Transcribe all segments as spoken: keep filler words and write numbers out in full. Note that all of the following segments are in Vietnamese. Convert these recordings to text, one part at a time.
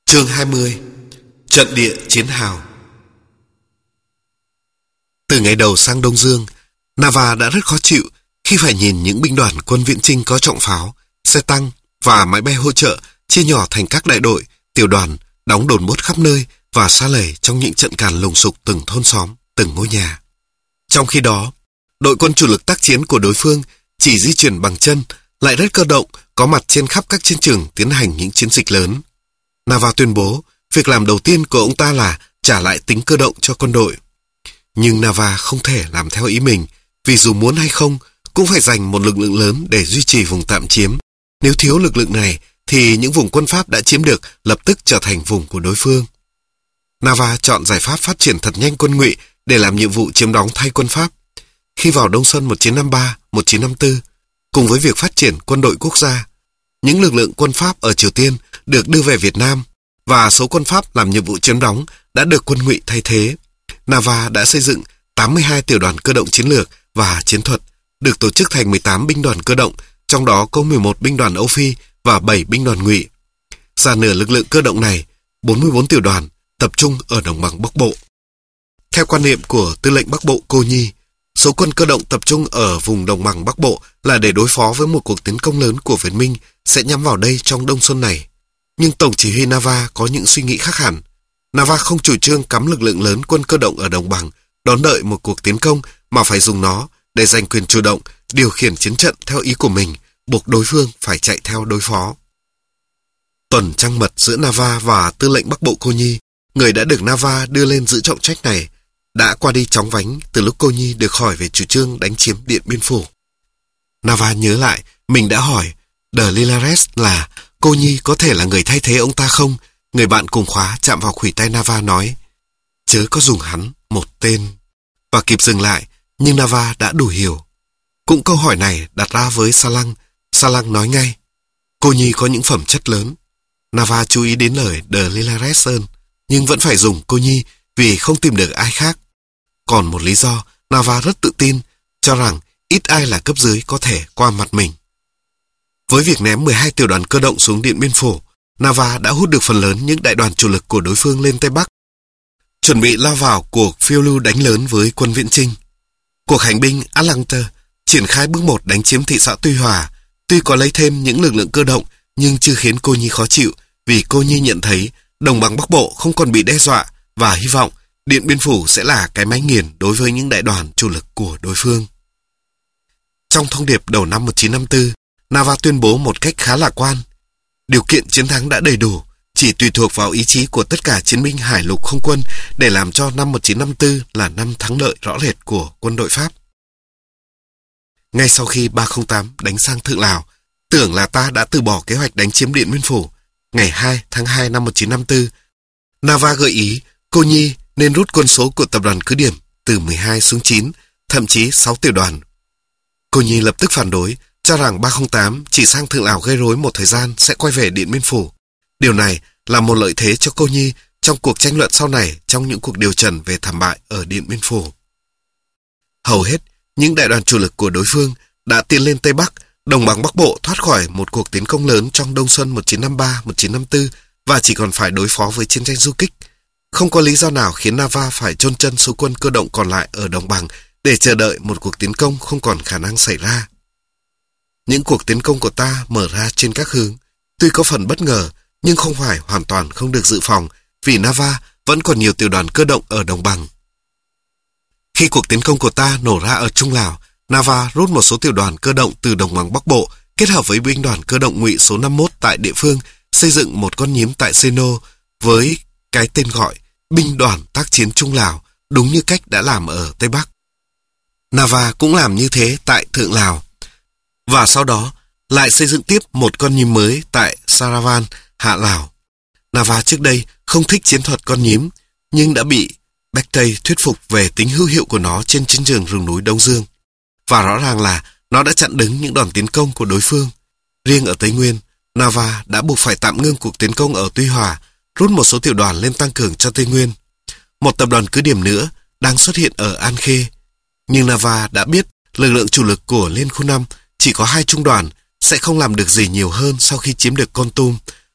Chương hai mươi. Trận địa chiến hào. Từ ngày đầu sang Đông Dương, Nava đã rất khó chịu khi phải nhìn những binh đoàn quân viễn chinh có trọng pháo, xe tăng và máy bay hỗ trợ chia nhỏ thành các đại đội, tiểu đoàn, đóng đồn bốt khắp nơi và sa lầy trong những trận càn lùng sục từng thôn xóm, từng ngôi nhà. Trong khi đó, đội quân chủ lực tác chiến của đối phương chỉ di chuyển bằng chân, lại rất cơ động, có mặt trên khắp các chiến trường tiến hành những chiến dịch lớn. Nava tuyên bố việc làm đầu tiên của ông ta là trả lại tính cơ động cho quân đội. Nhưng Nava không thể làm theo ý mình, vì dù muốn hay không cũng phải dành một lực lượng lớn để duy trì vùng tạm chiếm. Nếu thiếu lực lượng này thì những vùng quân Pháp đã chiếm được lập tức trở thành vùng của đối phương. Nava chọn giải pháp phát triển thật nhanh quân Ngụy để làm nhiệm vụ chiếm đóng thay quân Pháp. Khi vào Đông Xuân một nghìn chín trăm năm mươi ba - một nghìn chín trăm năm mươi tư, cùng với việc phát triển quân đội quốc gia, những lực lượng quân Pháp ở Triều Tiên được đưa về Việt Nam và số quân Pháp làm nhiệm vụ chiếm đóng đã được quân Ngụy thay thế. Nava đã xây dựng tám mươi hai tiểu đoàn cơ động chiến lược và chiến thuật, được tổ chức thành mười tám binh đoàn cơ động, trong đó có mười một binh đoàn Âu Phi và bảy binh đoàn Ngụy. Dàn nửa lực lượng cơ động này, bốn mươi bốn tiểu đoàn, tập trung ở đồng bằng Bắc Bộ. Theo quan niệm của Tư lệnh Bắc Bộ Cô Nhi, số quân cơ động tập trung ở vùng đồng bằng Bắc Bộ là để đối phó với một cuộc tiến công lớn của Việt Minh sẽ nhắm vào đây trong Đông Xuân này. Nhưng Tổng chỉ huy Nava có những suy nghĩ khác hẳn. Nava không chủ trương cắm lực lượng lớn quân cơ động ở đồng bằng, đón đợi một cuộc tiến công, mà phải dùng nó để giành quyền chủ động, điều khiển chiến trận theo ý của mình, buộc đối phương phải chạy theo đối phó. Tuần trăng mật giữa Nava và Tư lệnh Bắc Bộ Cô Nhi, người đã được Nava đưa lên giữ trọng trách này, đã qua đi chóng vánh từ lúc Cô Nhi được hỏi về chủ trương đánh chiếm Điện Biên Phủ. Nava nhớ lại mình đã hỏi De Linares là Cô Nhi có thể là người thay thế ông ta không. Người bạn cùng khóa chạm vào khuỷu tay Nava nói, chớ có dùng hắn một tên, và kịp dừng lại, nhưng Nava đã đủ hiểu. Cũng câu hỏi này đặt ra với Sa Lăng. Sa Lăng nói ngay, Cô Nhi có những phẩm chất lớn. Nava chú ý đến lời De Linares hơn, nhưng vẫn phải dùng Cô Nhi vì không tìm được ai khác. Còn một lý do, Nava rất tự tin, cho rằng ít ai là cấp dưới có thể qua mặt mình. Với việc ném mười hai tiểu đoàn cơ động xuống Điện Biên Phủ, Nava đã hút được phần lớn những đại đoàn chủ lực của đối phương lên Tây Bắc, chuẩn bị lao vào cuộc phiêu lưu đánh lớn với quân viễn chinh. Cuộc hành binh Atlanta triển khai bước một đánh chiếm thị xã Tuy Hòa, tuy có lấy thêm những lực lượng cơ động nhưng chưa khiến Cô Nhi khó chịu, vì Cô Nhi nhận thấy đồng bằng Bắc Bộ không còn bị đe dọa và hy vọng Điện Biên Phủ sẽ là cái máy nghiền đối với những đại đoàn chủ lực của đối phương. Trong thông điệp đầu năm một nghìn chín trăm năm mươi tư, Nava tuyên bố một cách khá lạc quan, điều kiện chiến thắng đã đầy đủ, chỉ tùy thuộc vào ý chí của tất cả chiến binh hải lục không quân để làm cho năm một nghìn chín trăm năm mươi tư là năm thắng lợi rõ rệt của quân đội Pháp. Ngay sau khi ba không tám đánh sang Thượng Lào, tưởng là ta đã từ bỏ kế hoạch đánh chiếm Điện Biên Phủ, ngày hai tháng hai năm một nghìn chín trăm năm mươi tư, Nava gợi ý Cô Nhi nên rút quân số của tập đoàn cứ điểm từ mười hai xuống chín, thậm chí sáu tiểu đoàn. Cô Nhi lập tức phản đối, cho rằng ba không tám chỉ sang Thượng Lào gây rối một thời gian sẽ quay về Điện Biên Phủ. Điều này là một lợi thế cho Cô Nhi trong cuộc tranh luận sau này trong những cuộc điều trần về thảm bại ở Điện Biên Phủ. Hầu hết những đại đoàn chủ lực của đối phương đã tiến lên Tây Bắc, đồng bằng Bắc Bộ thoát khỏi một cuộc tiến công lớn trong Đông Xuân một nghìn chín trăm năm mươi ba - một nghìn chín trăm năm mươi tư và chỉ còn phải đối phó với chiến tranh du kích. Không có lý do nào khiến Nava phải chôn chân số quân cơ động còn lại ở đồng bằng để chờ đợi một cuộc tiến công không còn khả năng xảy ra. Những cuộc tiến công của ta mở ra trên các hướng, tuy có phần bất ngờ nhưng không phải hoàn toàn không được dự phòng, vì Nava vẫn còn nhiều tiểu đoàn cơ động ở đồng bằng. Khi cuộc tiến công của ta nổ ra ở Trung Lào, Nava rút một số tiểu đoàn cơ động từ đồng bằng Bắc Bộ kết hợp với binh đoàn cơ động Ngụy số năm mươi mốt tại địa phương, xây dựng một con nhím tại Seno với cái tên gọi binh đoàn tác chiến Trung Lào, đúng như cách đã làm ở Tây Bắc. Nava cũng làm như thế tại Thượng Lào, và sau đó lại xây dựng tiếp một con nhím mới tại Saravan, Hạ Lào. Nava trước đây không thích chiến thuật con nhím, nhưng đã bị Bách Tây thuyết phục về tính hữu hiệu của nó trên chiến trường rừng núi Đông Dương. Và rõ ràng là nó đã chặn đứng những đòn tiến công của đối phương. Riêng ở Tây Nguyên, Nava đã buộc phải tạm ngưng cuộc tiến công ở Tuy Hòa, rút một số tiểu đoàn lên tăng cường cho Tây Nguyên. Một tập đoàn cứ điểm nữa đang xuất hiện ở An Khê. Nhưng Nava đã biết lực lượng chủ lực của Liên khu năm chỉ có hai trung đoàn, sẽ không làm được gì nhiều hơn sau khi chiếm được Kon Tum,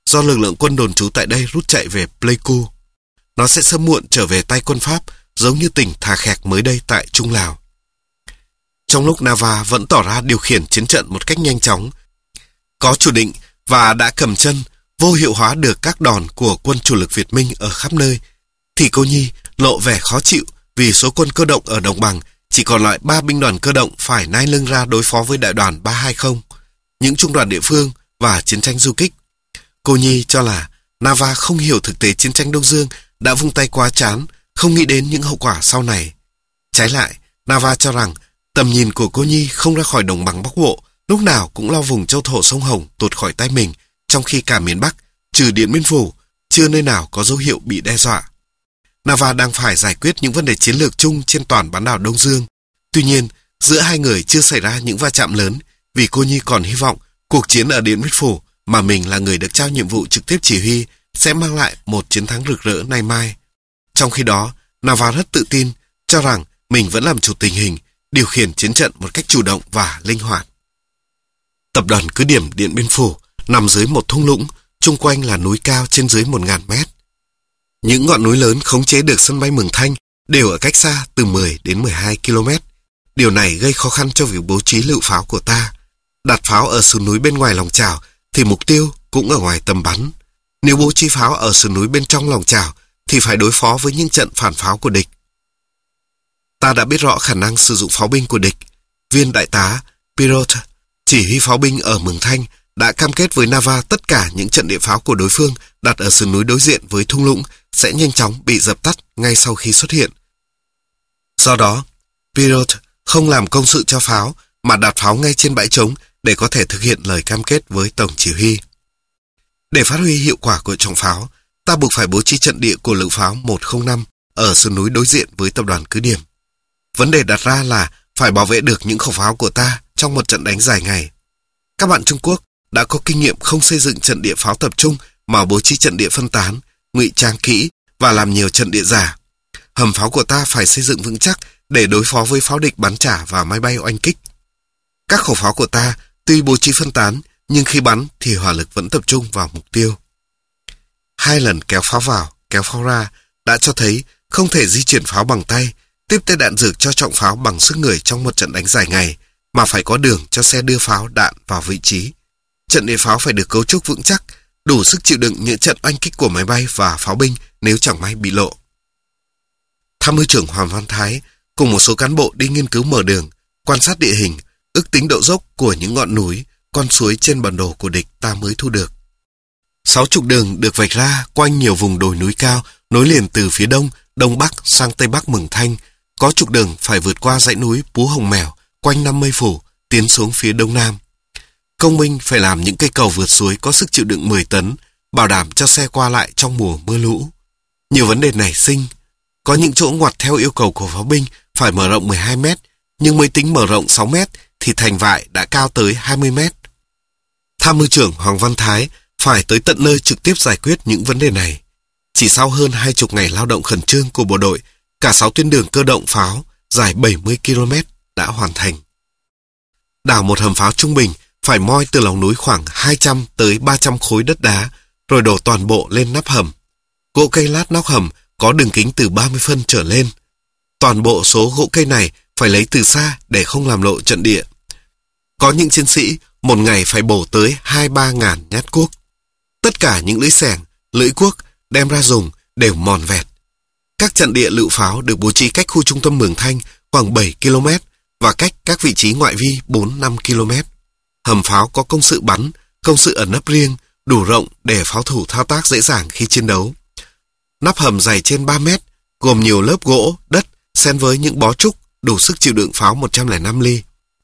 do lực lượng quân đồn trú tại đây rút chạy về Pleiku. Nó sẽ sớm muộn trở về tay quân Pháp, giống như tỉnh Thà Khẹc mới đây tại Trung Lào. Trong lúc Nava vẫn tỏ ra điều khiển chiến trận một cách nhanh chóng, có chủ định và đã cầm chân, vô hiệu hóa được các đòn của quân chủ lực Việt Minh ở khắp nơi, thì cô Nhi lộ vẻ khó chịu vì số quân cơ động ở đồng bằng chỉ còn lại ba binh đoàn cơ động phải nai lưng ra đối phó với đại đoàn ba hai không, những trung đoàn địa phương và chiến tranh du kích. Cô Nhi cho là Nava không hiểu thực tế chiến tranh Đông Dương, đã vung tay quá chán, không nghĩ đến những hậu quả sau này. Trái lại, Nava cho rằng tầm nhìn của cô Nhi không ra khỏi đồng bằng Bắc Bộ, lúc nào cũng lo vùng châu thổ sông Hồng tuột khỏi tay mình, trong khi cả miền Bắc, trừ Điện Biên Phủ, chưa nơi nào có dấu hiệu bị đe dọa. Nava đang phải giải quyết những vấn đề chiến lược chung trên toàn bán đảo Đông Dương. Tuy nhiên, giữa hai người chưa xảy ra những va chạm lớn, vì cô Nhi còn hy vọng cuộc chiến ở Điện Biên Phủ mà mình là người được trao nhiệm vụ trực tiếp chỉ huy sẽ mang lại một chiến thắng rực rỡ nay mai. Trong khi đó, Nava rất tự tin, cho rằng mình vẫn làm chủ tình hình, điều khiển chiến trận một cách chủ động và linh hoạt. Tập đoàn cứ điểm Điện Biên Phủ nằm dưới một thung lũng, chung quanh là núi cao trên dưới một nghìn mét. Những ngọn núi lớn khống chế được sân bay Mường Thanh đều ở cách xa từ mười đến mười hai ki lô mét. Điều này gây khó khăn cho việc bố trí lựu pháo của ta. Đặt pháo ở sườn núi bên ngoài lòng chảo thì mục tiêu cũng ở ngoài tầm bắn. Nếu bố trí pháo ở sườn núi bên trong lòng chảo thì phải đối phó với những trận phản pháo của địch. Ta đã biết rõ khả năng sử dụng pháo binh của địch. Viên đại tá Pirot, chỉ huy pháo binh ở Mường Thanh, đã cam kết với Nava tất cả những trận địa pháo của đối phương đặt ở sườn núi đối diện với thung lũng sẽ nhanh chóng bị dập tắt ngay sau khi xuất hiện. Do đó, Pirot không làm công sự cho pháo mà đặt pháo ngay trên bãi trống để có thể thực hiện lời cam kết với tổng chỉ huy. Để phát huy hiệu quả của trọng pháo, ta buộc phải bố trí trận địa của lựu pháo một không năm ở sườn núi đối diện với tập đoàn cứ điểm. Vấn đề đặt ra là phải bảo vệ được những khẩu pháo của ta trong một trận đánh dài ngày. Các bạn Trung Quốc đã có kinh nghiệm không xây dựng trận địa pháo tập trung mà bố trí trận địa phân tán, ngụy trang kỹ và làm nhiều trận địa giả. Hầm pháo của ta phải xây dựng vững chắc để đối phó với pháo địch bắn trả và máy bay oanh kích. Các khẩu pháo của ta tuy bố trí phân tán, nhưng khi bắn thì hỏa lực vẫn tập trung vào mục tiêu. Hai lần kéo pháo vào, kéo pháo ra đã cho thấy không thể di chuyển pháo bằng tay, tiếp tế đạn dược cho trọng pháo bằng sức người trong một trận đánh dài ngày, mà phải có đường cho xe đưa pháo đạn vào vị trí. Trận địa pháo phải được cấu trúc vững chắc, đủ sức chịu đựng những trận oanh kích của máy bay và pháo binh nếu chẳng may bị lộ. Tham mưu trưởng Hoàng Văn Thái cùng một số cán bộ đi nghiên cứu mở đường, quan sát địa hình, ước tính độ dốc của những ngọn núi, con suối trên bản đồ của địch ta mới thu được. Sáu trục đường được vạch ra quanh nhiều vùng đồi núi cao nối liền từ phía đông, đông bắc sang tây bắc Mường Thanh. Có trục đường phải vượt qua dãy núi Pú Hồng Mèo quanh năm Mây Phủ tiến xuống phía đông nam. Công binh phải làm những cây cầu vượt suối có sức chịu đựng mười tấn, bảo đảm cho xe qua lại trong mùa mưa lũ. Nhiều vấn đề nảy sinh. Có những chỗ ngoặt theo yêu cầu của pháo binh phải mở rộng mười hai mét, nhưng mới tính mở rộng sáu mét thì thành vại đã cao tới hai mươi mét. Tham mưu trưởng Hoàng Văn Thái phải tới tận nơi trực tiếp giải quyết những vấn đề này. Chỉ sau hơn hai chục ngày lao động khẩn trương của bộ đội, cả sáu tuyến đường cơ động pháo dài bảy mươi ki lô mét đã hoàn thành. Đào một hầm pháo trung bình phải moi từ lòng núi khoảng hai trăm tới ba trăm khối đất đá, rồi đổ toàn bộ lên nắp hầm. Gỗ cây lát nóc hầm có đường kính từ ba mươi phân trở lên. Toàn bộ số gỗ cây này phải lấy từ xa để không làm lộ trận địa. Có những chiến sĩ một ngày phải bổ tới hai ba ngàn nhát cuốc. Tất cả những lưỡi xẻng, lưỡi cuốc đem ra dùng đều mòn vẹt. Các trận địa lựu pháo được bố trí cách khu trung tâm Mường Thanh khoảng bảy ki lô mét và cách các vị trí ngoại vi bốn năm ki lô mét. Hầm pháo có công sự bắn, công sự ẩn nấp riêng, đủ rộng để pháo thủ thao tác dễ dàng khi chiến đấu. Nắp hầm dày trên ba mét, gồm nhiều lớp gỗ, đất, xen với những bó trúc, đủ sức chịu đựng pháo một trăm lẻ năm ly.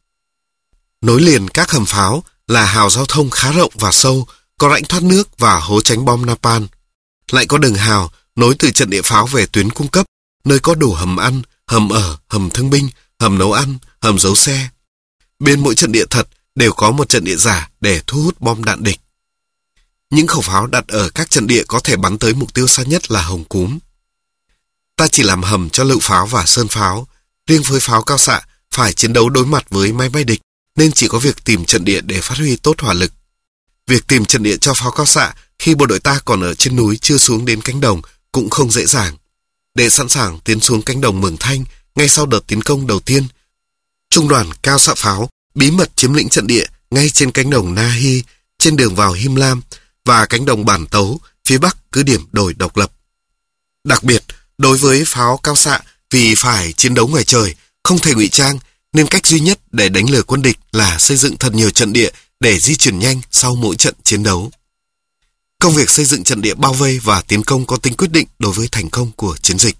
Nối liền các hầm pháo là hào giao thông khá rộng và sâu, có rãnh thoát nước và hố tránh bom napalm. Lại có đường hào nối từ trận địa pháo về tuyến cung cấp, nơi có đủ hầm ăn, hầm ở, hầm thương binh, hầm nấu ăn, hầm giấu xe. Bên mỗi trận địa thật đều có một trận địa giả để thu hút bom đạn địch. Những khẩu pháo đặt ở các trận địa có thể bắn tới mục tiêu xa nhất là Hồng Cúm. Ta chỉ làm hầm cho lựu pháo và sơn pháo. Riêng với pháo cao xạ phải chiến đấu đối mặt với máy bay địch, nên chỉ có việc tìm trận địa để phát huy tốt hỏa lực. Việc tìm trận địa cho pháo cao xạ khi bộ đội ta còn ở trên núi chưa xuống đến cánh đồng cũng không dễ dàng. Để sẵn sàng tiến xuống cánh đồng Mường Thanh ngay sau đợt tiến công đầu tiên, trung đoàn Cao Xạ Pháo bí mật chiếm lĩnh trận địa ngay trên cánh đồng Na Hi trên đường vào Him Lam và cánh đồng Bản Tấu phía bắc cứ điểm đồi độc lập. Đặc biệt, đối với pháo cao xạ, vì phải chiến đấu ngoài trời, không thể ngụy trang, nên cách duy nhất để đánh lừa quân địch là xây dựng thật nhiều trận địa để di chuyển nhanh sau mỗi trận chiến đấu. Công việc xây dựng trận địa bao vây và tiến công có tính quyết định đối với thành công của chiến dịch.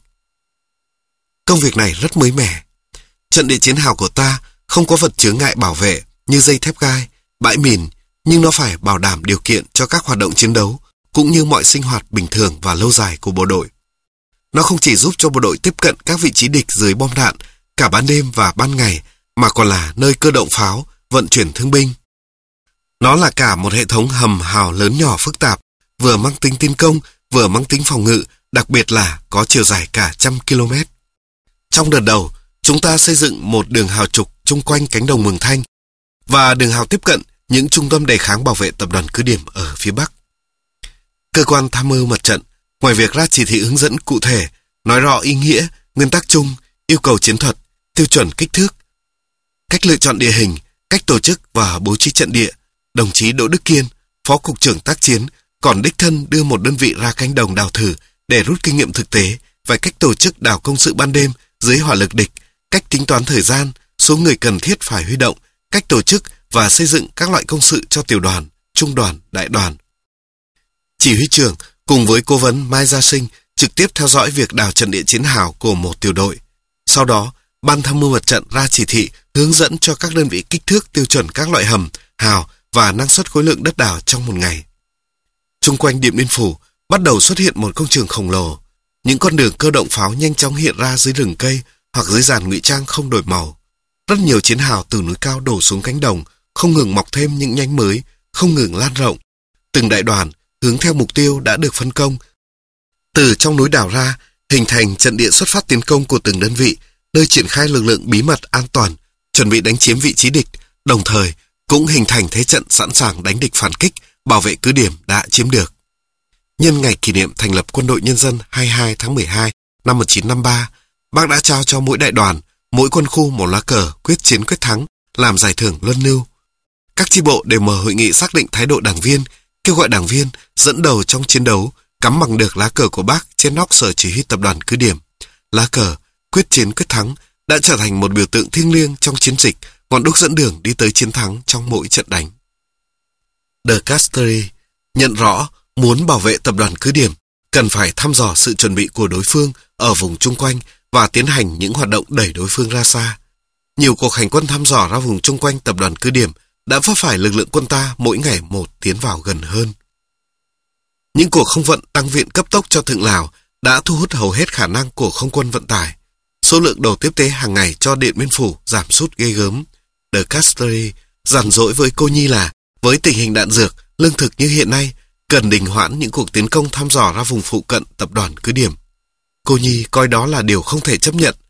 Công việc này rất mới mẻ. Trận địa chiến hào của ta không có vật chướng ngại bảo vệ như dây thép gai, bãi mìn, nhưng nó phải bảo đảm điều kiện cho các hoạt động chiến đấu cũng như mọi sinh hoạt bình thường và lâu dài của bộ đội. Nó không chỉ giúp cho bộ đội tiếp cận các vị trí địch dưới bom đạn cả ban đêm và ban ngày, mà còn là nơi cơ động pháo, vận chuyển thương binh. Nó là cả một hệ thống hầm hào lớn nhỏ phức tạp, vừa mang tính tiến công, vừa mang tính phòng ngự, đặc biệt là có chiều dài cả trăm km. Trong đợt đầu, chúng ta xây dựng một đường hào trục chung quanh cánh đồng Mường Thanh và đường hào tiếp cận những trung tâm đề kháng bảo vệ tập đoàn cứ điểm ở phía Bắc. Cơ quan tham mưu mặt trận, ngoài việc ra chỉ thị hướng dẫn cụ thể, nói rõ ý nghĩa, nguyên tắc chung, yêu cầu chiến thuật, tiêu chuẩn kích thước, cách lựa chọn địa hình, cách tổ chức và bố trí trận địa, đồng chí Đỗ Đức Kiên, Phó Cục trưởng tác chiến, còn đích thân đưa một đơn vị ra cánh đồng đào thử để rút kinh nghiệm thực tế về cách tổ chức đào công sự ban đêm dưới hỏa lực địch, cách tính toán thời gian, số người cần thiết phải huy động, cách tổ chức và xây dựng các loại công sự cho tiểu đoàn, trung đoàn, đại đoàn. Chỉ huy trưởng cùng với cố vấn Mai Gia Sinh trực tiếp theo dõi việc đào trận địa chiến hào của một tiểu đội. Sau đó, Ban tham mưu mặt trận ra chỉ thị hướng dẫn cho các đơn vị kích thước tiêu chuẩn các loại hầm, hào và năng suất khối lượng đất đào trong một ngày. Chung quanh Điện Biên Phủ bắt đầu xuất hiện một công trường khổng lồ. Những con đường cơ động pháo nhanh chóng hiện ra dưới rừng cây hoặc dưới dàn ngụy trang không đổi màu. Rất nhiều chiến hào từ núi cao đổ xuống cánh đồng, không ngừng mọc thêm những nhánh mới, không ngừng lan rộng. Từng đại đoàn hướng theo mục tiêu đã được phân công. Từ trong núi đào ra, hình thành trận địa xuất phát tiến công của từng đơn vị, nơi triển khai lực lượng bí mật an toàn, chuẩn bị đánh chiếm vị trí địch, đồng thời cũng hình thành thế trận sẵn sàng đánh địch phản kích, bảo vệ cứ điểm đã chiếm được. Nhân ngày kỷ niệm thành lập Quân đội Nhân dân hai mươi hai tháng mười hai năm một nghìn chín trăm năm mươi ba, Bác đã trao cho mỗi đại đoàn, mỗi quân khu một lá cờ quyết chiến quyết thắng làm giải thưởng luân lưu. Các chi bộ đều mở hội nghị xác định thái độ đảng viên, kêu gọi đảng viên dẫn đầu trong chiến đấu cắm bằng được lá cờ của Bác trên nóc sở chỉ huy tập đoàn cứ điểm. Lá cờ quyết chiến quyết thắng đã trở thành một biểu tượng thiêng liêng trong chiến dịch, ngọn đuốc dẫn đường đi tới chiến thắng trong mỗi trận đánh. De Castries nhận rõ muốn bảo vệ tập đoàn cứ điểm cần phải thăm dò sự chuẩn bị của đối phương ở vùng chung quanh và tiến hành những hoạt động đẩy đối phương ra xa. Nhiều cuộc hành quân thăm dò ra vùng chung quanh tập đoàn cứ điểm đã vấp phải lực lượng quân ta mỗi ngày một tiến vào gần hơn. Những cuộc không vận tăng viện cấp tốc cho Thượng Lào đã thu hút hầu hết khả năng của không quân vận tải. Số lượng đồ tiếp tế hàng ngày cho Điện Biên Phủ giảm sút ghê gớm. De Castries dằn dỗi với Cô Nhi là với tình hình đạn dược, lương thực như hiện nay, cần đình hoãn những cuộc tiến công thăm dò ra vùng phụ cận tập đoàn cứ điểm. Cô Nhi coi đó là điều không thể chấp nhận.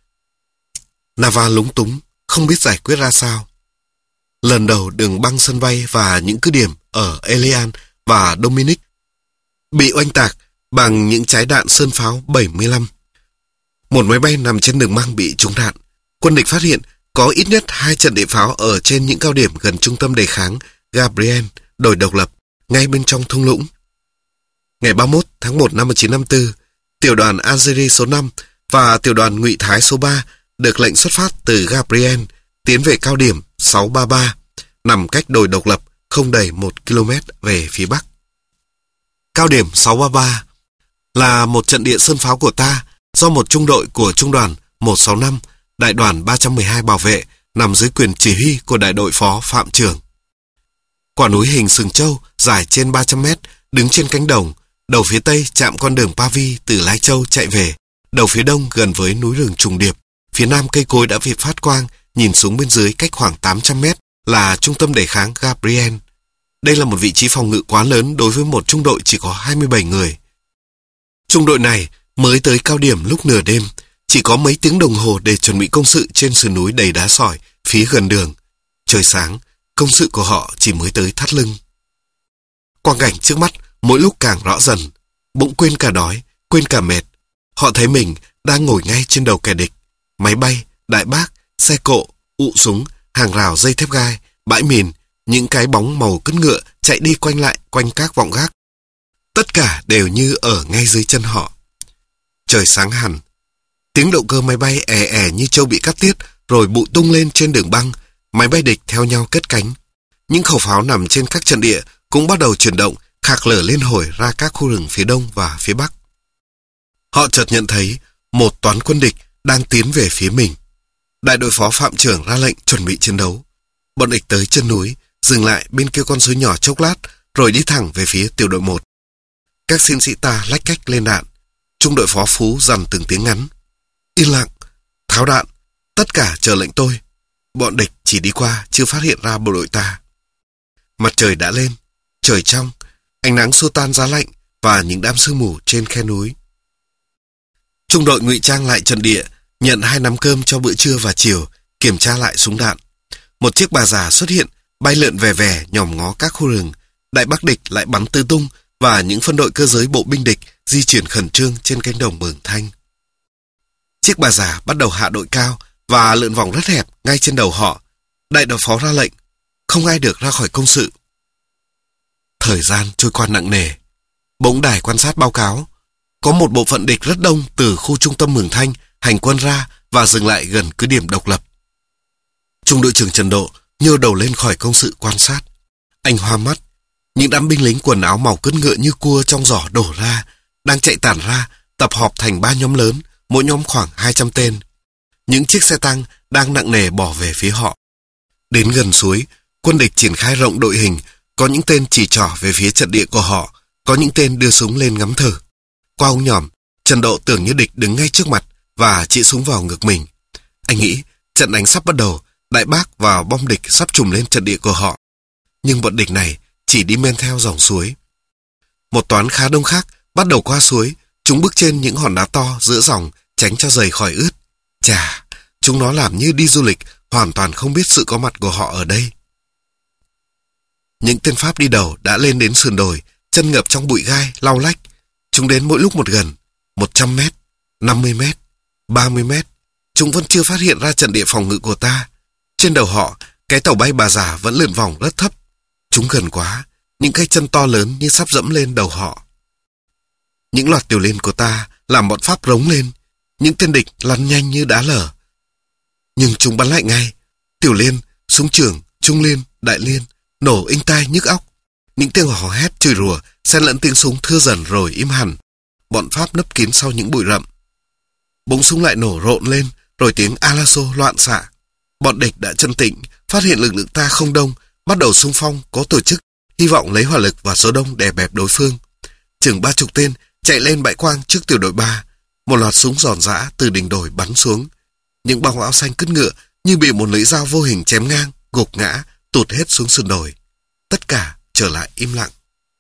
Nava lúng túng, không biết giải quyết ra sao. Lần đầu đường băng sân bay và những cứ điểm ở Elian và Dominic bị oanh tạc bằng những trái đạn sơn pháo bảy mươi lăm. Một máy bay nằm trên đường băng bị trúng đạn. Quân địch phát hiện có ít nhất hai trận địa pháo ở trên những cao điểm gần trung tâm đề kháng Gabriel, đồi độc lập, ngay bên trong thung lũng. Ngày ba mươi mốt tháng một năm một nghìn chín trăm năm mươi tư, tiểu đoàn Algeria số năm và tiểu đoàn Ngụy Thái số ba được lệnh xuất phát từ Gabriel tiến về cao điểm sáu ba ba, nằm cách đồi độc lập không đầy một ki lô mét về phía bắc. Cao điểm sáu ba ba là một trận địa sơn pháo của ta do một trung đội của trung đoàn một sáu năm, đại đoàn ba trăm mười hai bảo vệ, nằm dưới quyền chỉ huy của đại đội phó Phạm Trường. Quả núi hình sừng trâu dài trên ba trăm mét đứng trên cánh đồng, đầu phía tây chạm con đường Pavi từ Lai Châu chạy về, đầu phía đông gần với núi rừng trùng điệp, phía nam cây cối đã bị phát quang, nhìn xuống bên dưới cách khoảng tám trăm mét là trung tâm đề kháng Gabriel. Đây là một vị trí phòng ngự quá lớn đối với một trung đội chỉ có hai mươi bảy người. Trung đội này mới tới cao điểm lúc nửa đêm, chỉ có mấy tiếng đồng hồ để chuẩn bị công sự trên sườn núi đầy đá sỏi phía gần đường. Trời sáng, công sự của họ chỉ mới tới thắt lưng. Quang cảnh trước mắt mỗi lúc càng rõ dần. Bỗng quên cả đói, quên cả mệt. Họ thấy mình đang ngồi ngay trên đầu kẻ địch. Máy bay, đại bác, xe cộ, ụ súng, hàng rào dây thép gai, bãi mìn, những cái bóng màu cất ngựa chạy đi quanh lại quanh các vọng gác. Tất cả đều như ở ngay dưới chân họ. Trời sáng hẳn. Tiếng động cơ máy bay è è như trâu bị cắt tiết rồi bụi tung lên trên đường băng. Máy bay địch theo nhau cất cánh. Những khẩu pháo nằm trên các trận địa cũng bắt đầu chuyển động, khạc lở lên hồi ra các khu rừng phía đông và phía bắc. Họ chợt nhận thấy một toán quân địch đang tiến về phía mình. Đại đội phó Phạm trưởng ra lệnh chuẩn bị chiến đấu. Bọn địch tới chân núi, dừng lại bên kia con suối nhỏ chốc lát, rồi đi thẳng về phía tiểu đội một. Các chiến sĩ ta lách cách lên đạn. Trung đội phó Phú dằn từng tiếng ngắn: yên lặng, tháo đạn, tất cả chờ lệnh tôi. Bọn địch chỉ đi qua, chưa phát hiện ra bộ đội ta. Mặt trời đã lên, trời trong, ánh nắng xua tan giá lạnh và những đám sương mù trên khe núi. Trung đội ngụy trang lại trận địa, nhận hai nắm cơm cho bữa trưa và chiều, kiểm tra lại súng đạn. Một chiếc bà già xuất hiện, bay lượn về về nhòm ngó các khu rừng. Đại bác địch lại bắn tứ tung và những phân đội cơ giới bộ binh địch di chuyển khẩn trương trên cánh đồng Mường Thanh. Chiếc bà già bắt đầu hạ đội cao và lượn vòng rất hẹp ngay trên đầu họ. Đại đội phó ra lệnh, không ai được ra khỏi công sự. Thời gian trôi qua nặng nề. Bỗng đài quan sát báo cáo, có một bộ phận địch rất đông từ khu trung tâm Mường Thanh hành quân ra và dừng lại gần cứ điểm Độc Lập. Trung đội trưởng Trần Độ nhô đầu lên khỏi công sự quan sát. Anh hoa mắt. Những đám binh lính quần áo màu cất ngựa như cua trong giỏ đổ ra, đang chạy tản ra, tập họp thành ba nhóm lớn, mỗi nhóm khoảng hai trăm tên. Những chiếc xe tăng đang nặng nề bỏ về phía họ. Đến gần suối, quân địch triển khai rộng đội hình, có những tên chỉ trỏ về phía trận địa của họ, có những tên đưa súng lên ngắm thử. Qua ống nhòm, Trần Độ tưởng như địch đứng ngay trước mặt và chĩa súng vào ngực mình. Anh nghĩ trận đánh sắp bắt đầu, đại bác và bom địch sắp trùm lên trận địa của họ. Nhưng bọn địch này chỉ đi men theo dòng suối. Một toán khá đông khác bắt đầu qua suối, chúng bước trên những hòn đá to giữa dòng, tránh cho giày khỏi ướt. Chà, chúng nó làm như đi du lịch, hoàn toàn không biết sự có mặt của họ ở đây. Những tên Pháp đi đầu đã lên đến sườn đồi, chân ngập trong bụi gai, lau lách. Chúng đến mỗi lúc một gần, một trăm mét, năm mươi mét, ba mươi mét. Chúng vẫn chưa phát hiện ra trận địa phòng ngự của ta. Trên đầu họ, cái tàu bay bà già vẫn lượn vòng rất thấp. Chúng gần quá, những cái chân to lớn như sắp dẫm lên đầu họ. Những loạt tiểu liên của ta làm bọn Pháp rống lên. Những tên địch lăn nhanh như đá lở. Nhưng chúng bắn lại ngay. Tiểu liên, súng trường, trung liên, đại liên nổ inh tai nhức óc. Những tiếng hò hét chửi rủa xen lẫn tiếng súng thưa dần rồi im hẳn. Bọn Pháp nấp kín sau những bụi rậm. Bỗng súng lại nổ rộn lên, rồi tiếng Alaso loạn xạ. Bọn địch đã chân tĩnh, phát hiện lực lượng ta không đông, bắt đầu xung phong có tổ chức, hy vọng lấy hỏa lực và số đông đè bẹp đối phương. Chừng ba chục tên chạy lên bãi quang trước tiểu đội ba. Một loạt súng giòn giã từ đỉnh đồi bắn xuống. Những bóng áo xanh cứt ngựa như bị một lưỡi dao vô hình chém ngang, gục ngã, tụt hết xuống sườn đồi. Tất cả trở lại im lặng.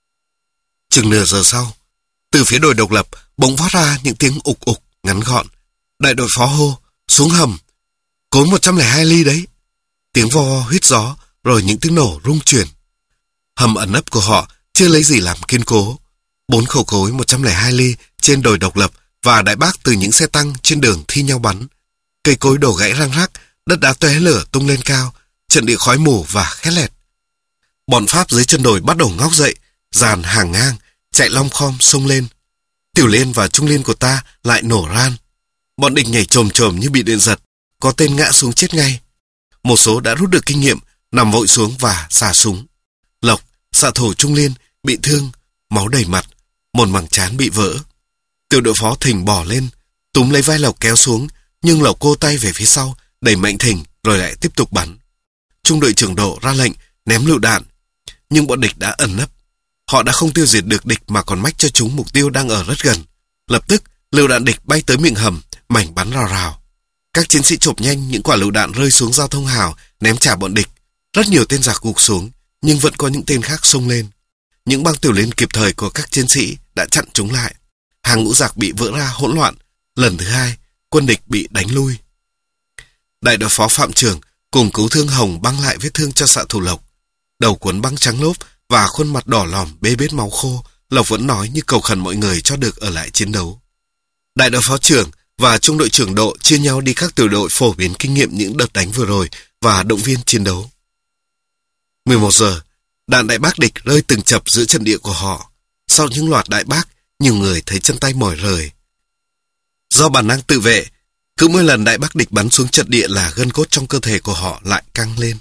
Chừng nửa giờ sau, từ phía đồi Độc Lập bỗng phát ra những tiếng ục ục ngắn gọn. Đại đội phó hô, xuống hầm, cối một trăm lẻ hai ly đấy. Tiếng vo vo huýt gió, rồi những tiếng nổ rung chuyển. Hầm ẩn nấp của họ chưa lấy gì làm kiên cố. Bốn khẩu cối một trăm lẻ hai ly trên đồi Độc Lập và đại bác từ những xe tăng trên đường thi nhau bắn. Cây cối đổ gãy răng rắc, đất đá tóe lửa tung lên cao, trận địa khói mù và khét lẹt. Bọn Pháp dưới chân đồi bắt đầu ngóc dậy, dàn hàng ngang, chạy long khom xông lên. Tiểu liên và trung liên của ta lại nổ ran. Bọn địch nhảy chồm chồm như bị điện giật, có tên ngã xuống chết ngay. Một số đã rút được kinh nghiệm, nằm vội xuống và xả súng. Lộc, xạ thủ trung liên, bị thương, máu đầy mặt, một mảng trán bị vỡ. Tiểu đội phó Thình bỏ lên, túm lấy vai Lộc kéo xuống, nhưng Lộc cô tay về phía sau, đẩy mạnh Thình rồi lại tiếp tục bắn. Trung đội trưởng Độ ra lệnh ném lựu đạn, nhưng bọn địch đã ẩn nấp. Họ đã không tiêu diệt được địch mà còn mách cho chúng mục tiêu đang ở rất gần. Lập tức, lựu đạn địch bay tới miệng hầm, mảnh bắn rào rào. Các chiến sĩ chộp nhanh những quả lựu đạn rơi xuống giao thông hào, ném trả bọn địch. Rất nhiều tên giặc gục xuống, nhưng vẫn có những tên khác xông lên. Những băng tiểu liên kịp thời của các chiến sĩ đã chặn chúng lại. Hàng ngũ giặc bị vỡ ra hỗn loạn. Lần thứ hai, quân địch bị đánh lui. Đại đội phó Phạm Trường cùng cứu thương Hồng băng lại vết thương cho xạ thủ Lộc. Đầu cuốn băng trắng lốp và khuôn mặt đỏ lòm bê bết máu khô, Lộc vẫn nói như cầu khẩn mọi người cho được ở lại chiến đấu. Đại đội phó trưởng và trung đội trưởng Độ chia nhau đi các tiểu đội phổ biến kinh nghiệm những đợt đánh vừa rồi và động viên chiến đấu. mười một giờ, đạn đại bác địch rơi từng chập giữa trận địa của họ. Sau những loạt đại bác, nhiều người thấy chân tay mỏi rời. Do bản năng tự vệ, cứ mỗi lần đại bác địch bắn xuống trận địa là gân cốt trong cơ thể của họ lại căng lên.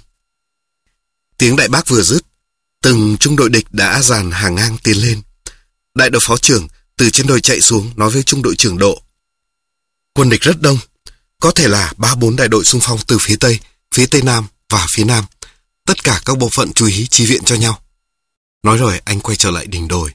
Tiếng đại bác vừa dứt, từng trung đội địch đã dàn hàng ngang tiến lên. Đại đội phó trưởng từ trên đồi chạy xuống nói với trung đội trưởng Độ. Quân địch rất đông, có thể là ba bốn đại đội xung phong từ phía Tây, phía Tây Nam và phía Nam. Tất cả các bộ phận chú ý chi viện cho nhau. Nói rồi anh quay trở lại đỉnh đồi.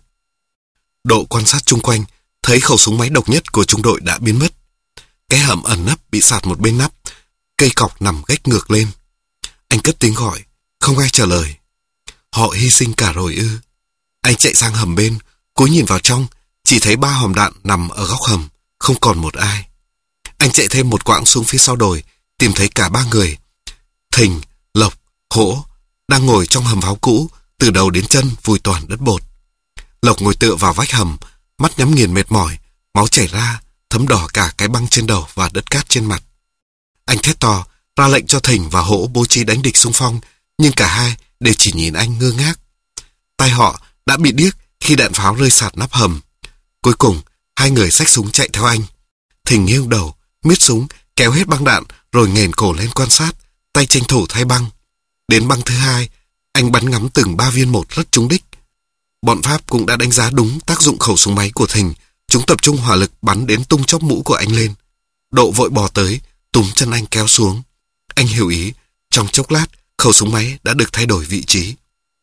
Độ quan sát chung quanh, thấy khẩu súng máy độc nhất của trung đội đã biến mất. Cái hầm ẩn nấp bị sạt một bên nắp, cây cọc nằm gách ngược lên. Anh cất tiếng gọi, không ai trả lời. Họ hy sinh cả rồi ư? Anh chạy sang hầm bên, cúi nhìn vào trong, chỉ thấy ba hòm đạn nằm ở góc hầm, không còn một ai. Anh chạy thêm một quãng xuống phía sau đồi, tìm thấy cả ba người. Thình, Lộc, Hỗ đang ngồi trong hầm pháo cũ, từ đầu đến chân vùi toàn đất bột. Lộc ngồi tựa vào vách hầm, mắt nhắm nghiền mệt mỏi, máu chảy ra, thấm đỏ cả cái băng trên đầu và đất cát trên mặt. Anh thét to, ra lệnh cho Thình và Hỗ bố trí đánh địch xung phong, nhưng cả hai đều chỉ nhìn anh ngơ ngác. Tay họ đã bị điếc khi đạn pháo rơi sạt nắp hầm. Cuối cùng, hai người xách súng chạy theo anh. Thình nghiêng đầu, miết súng, kéo hết băng đạn, rồi nghền cổ lên quan sát, tay tranh thủ thay băng. Đến băng thứ hai, anh bắn ngắm từng ba viên một rất trúng đích. Bọn Pháp cũng đã đánh giá đúng tác dụng khẩu súng máy của Thình. Chúng tập trung hỏa lực bắn đến tung chóp mũ của anh lên. Độ vội bò tới, túm chân anh kéo xuống. Anh hiểu ý, trong chốc lát, khẩu súng máy đã được thay đổi vị trí.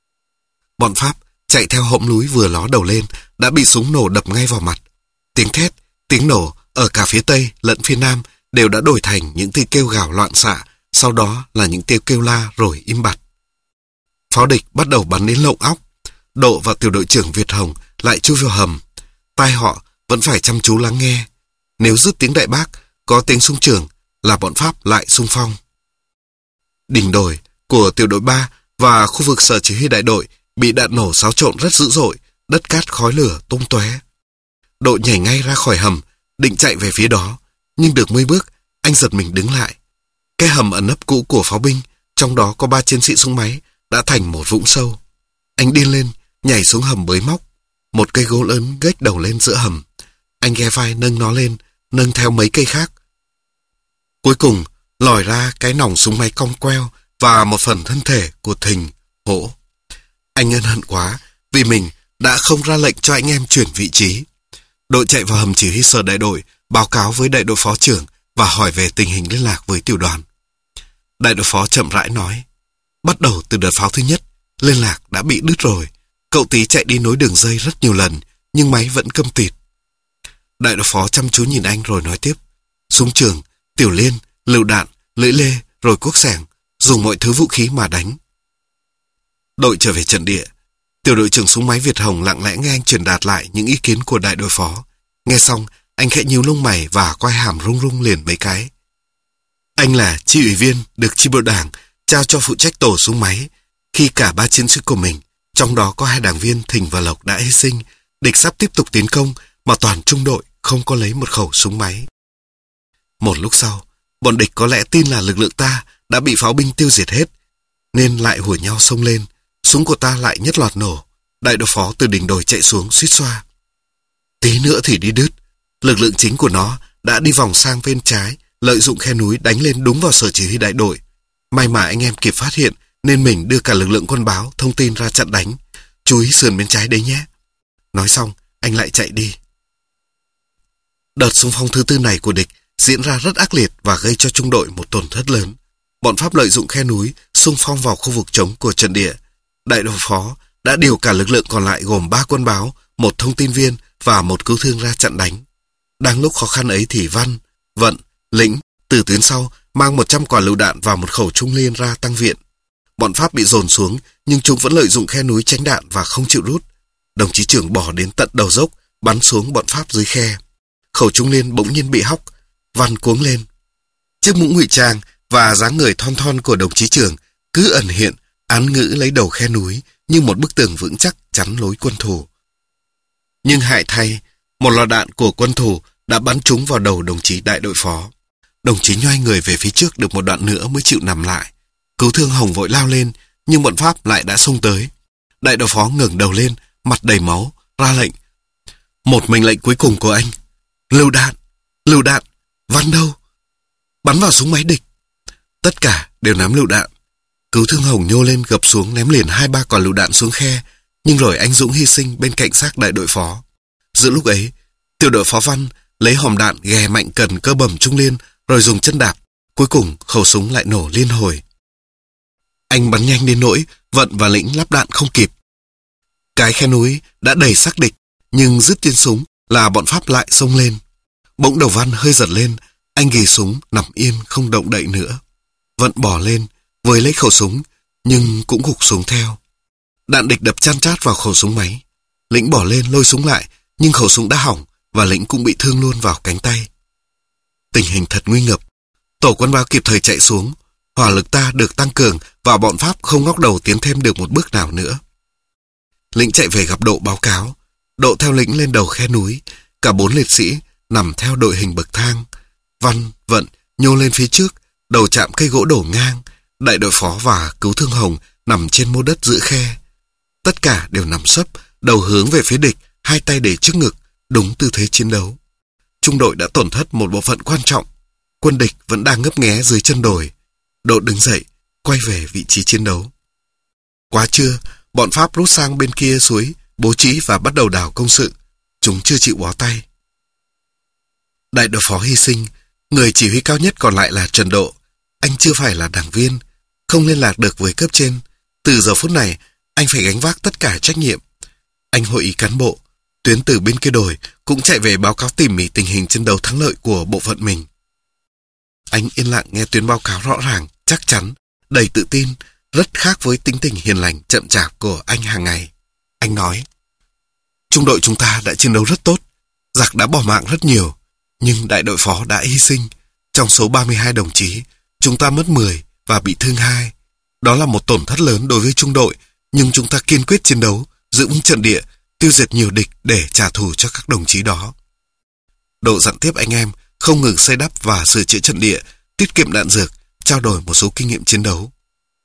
Bọn Pháp chạy theo hõm núi vừa ló đầu lên, đã bị súng nổ đập ngay vào mặt. Tiếng thét, tiếng nổ ở cả phía Tây lẫn phía Nam đều đã đổi thành những tiếng kêu gào loạn xạ, sau đó là những tiếng kêu la rồi im bặt. Pháo địch bắt đầu bắn đến lộng óc. Độ và tiểu đội trưởng Việt Hồng lại chui vào hầm. Tai họ vẫn phải chăm chú lắng nghe. Nếu dứt tiếng đại bác, có tiếng xung trường là bọn Pháp lại xung phong. Đỉnh đồi của tiểu đội ba và khu vực sở chỉ huy đại đội bị đạn nổ xáo trộn rất dữ dội, đất cát khói lửa tung tóe. Độ nhảy ngay ra khỏi hầm, định chạy về phía đó, nhưng được mấy bước, anh giật mình đứng lại. Cái hầm ẩn nấp cũ của pháo binh, trong đó có ba chiến sĩ súng máy, đã thành một vũng sâu. Anh điên lên, nhảy xuống hầm bới móc. Một cây gỗ lớn gếch đầu lên giữa hầm. Anh ghe vai nâng nó lên, nâng theo mấy cây khác. Cuối cùng, lòi ra cái nòng súng máy cong queo và một phần thân thể của Thình, Hỗ. Anh ân hận quá vì mình đã không ra lệnh cho anh em chuyển vị trí. Đội chạy vào hầm chỉ huy sở đại đội, báo cáo với đại đội phó trưởng và hỏi về tình hình liên lạc với tiểu đoàn. Đại đội phó chậm rãi nói, bắt đầu từ đợt pháo thứ nhất, liên lạc đã bị đứt rồi. Cậu Tý chạy đi nối đường dây rất nhiều lần, nhưng máy vẫn câm tịt. Đại đội phó chăm chú nhìn anh rồi nói tiếp, súng trường, tiểu liên, lựu đạn, lưỡi lê, rồi cuốc sẻng, dùng mọi thứ vũ khí mà đánh. Đội trở về trận địa. Tiểu đội trưởng súng máy Việt Hồng lặng lẽ nghe anh truyền đạt lại những ý kiến của đại đội phó. Nghe xong, anh khẽ nhíu lông mày và quai hàm rung rung liền mấy cái. Anh là chi ủy viên được chi bộ đảng trao cho phụ trách tổ súng máy. Khi cả ba chiến sĩ của mình, trong đó có hai đảng viên Thình và Lộc đã hy sinh, địch sắp tiếp tục tiến công mà toàn trung đội không có lấy một khẩu súng máy. Một lúc sau, bọn địch có lẽ tin là lực lượng ta đã bị pháo binh tiêu diệt hết, nên lại hùa nhau xông lên. Súng của ta lại nhất loạt nổ. Đại đội phó từ đỉnh đồi chạy xuống suýt xoa. Tí nữa thì đi đứt. Lực lượng chính của nó đã đi vòng sang bên trái, lợi dụng khe núi đánh lên đúng vào sở chỉ huy đại đội. May mà anh em kịp phát hiện, nên mình đưa cả lực lượng quân báo thông tin ra chặn đánh. Chú ý sườn bên trái đấy nhé. Nói xong, anh lại chạy đi. Đợt xung phong thứ tư này của địch diễn ra rất ác liệt và gây cho trung đội một tổn thất lớn. Bọn Pháp lợi dụng khe núi, xung phong vào khu vực trống của trận địa. Đại đội phó đã điều cả lực lượng còn lại gồm ba quân báo, một thông tin viên và một cứu thương ra chặn đánh. Đang lúc khó khăn ấy thì Văn, Vận, Lĩnh từ tuyến sau mang một trăm quả lựu đạn và một khẩu trung liên ra tăng viện. Bọn Pháp bị dồn xuống, nhưng chúng vẫn lợi dụng khe núi tránh đạn và không chịu rút. Đồng chí trưởng bỏ đến tận đầu dốc, bắn xuống bọn Pháp dưới khe. Khẩu trung liên bỗng nhiên bị hóc. Văn cuống lên. Chiếc mũ ngụy trang và dáng người thon thon của đồng chí trưởng cứ ẩn hiện, án ngữ lấy đầu khe núi như một bức tường vững chắc chắn lối quân thù. Nhưng hại thay, một loạt đạn của quân thù đã bắn trúng vào đầu đồng chí đại đội phó. Đồng chí nhoai người về phía trước được một đoạn nữa mới chịu nằm lại. Cứu thương Hồng vội lao lên, nhưng bọn Pháp lại đã xông tới. Đại đội phó ngẩng đầu lên, mặt đầy máu, ra lệnh. Một mệnh lệnh cuối cùng của anh. Lựu đạn, lựu đạn, Văn đâu? Bắn vào súng máy địch. Tất cả đều ném lựu đạn. Cứu thương Hồng nhô lên gập xuống ném liền hai ba quả lựu đạn xuống khe, nhưng rồi anh dũng hy sinh bên cạnh xác đại đội phó. Giữa lúc ấy, tiểu đội phó Văn lấy hòm đạn ghè mạnh cần cơ bầm trung liên, rồi dùng chân đạp. Cuối cùng khẩu súng lại nổ liên hồi. Anh bắn nhanh đến nỗi Vận và Lĩnh lắp đạn không kịp. Cái khe núi đã đầy xác địch, nhưng dứt tiếng súng là bọn Pháp lại xông lên. Bỗng đầu Văn hơi giật lên, anh ghì súng nằm yên không động đậy nữa. Vận bỏ lên với lấy khẩu súng, nhưng cũng gục xuống theo. Đạn địch đập chan chát vào khẩu súng máy. Lĩnh bỏ lên lôi súng lại, nhưng khẩu súng đã hỏng và Lĩnh cũng bị thương luôn vào cánh tay. Tình hình thật nguy ngập. Tổ quân báo kịp thời chạy xuống. Hỏa lực ta được tăng cường và bọn Pháp không ngóc đầu tiến thêm được một bước nào nữa. Lĩnh chạy về gặp Độ báo cáo. Độ theo Lĩnh lên đầu khe núi. Cả bốn liệt sĩ nằm theo đội hình bậc thang. Văn, Vận nhô lên phía trước, đầu chạm cây gỗ đổ ngang. Đại đội phó và cứu thương Hồng nằm trên mô đất giữa khe. Tất cả đều nằm sấp, đầu hướng về phía địch, hai tay để trước ngực, đúng tư thế chiến đấu. Trung đội đã tổn thất một bộ phận quan trọng. Quân địch vẫn đang ngấp nghé dưới chân đồi. Độ đứng dậy, quay về vị trí chiến đấu. Quá trưa, bọn Pháp rút sang bên kia suối, bố trí và bắt đầu đào công sự. Chúng chưa chịu bó tay. Đại đội phó hy sinh, người chỉ huy cao nhất còn lại là Trần Độ. Anh chưa phải là đảng viên, không liên lạc được với cấp trên. Từ giờ phút này, anh phải gánh vác tất cả trách nhiệm. Anh hội ý cán bộ, tuyến từ bên kia đồi cũng chạy về báo cáo tỉ mỉ tình hình chiến đấu thắng lợi của bộ phận mình. Anh yên lặng nghe tuyến báo cáo rõ ràng, chắc chắn, đầy tự tin, rất khác với tính tình hiền lành, chậm chạp của anh hàng ngày. Anh nói, trung đội chúng ta đã chiến đấu rất tốt, giặc đã bỏ mạng rất nhiều, nhưng đại đội phó đã hy sinh. Trong số ba mươi hai đồng chí, chúng ta mất mười và bị thương hai. Đó là một tổn thất lớn đối với trung đội, nhưng chúng ta kiên quyết chiến đấu, giữ vững trận địa, tiêu diệt nhiều địch để trả thù cho các đồng chí đó. Độ dặn tiếp anh em không ngừng xây đắp và sửa chữa trận địa, tiết kiệm đạn dược, trao đổi một số kinh nghiệm chiến đấu.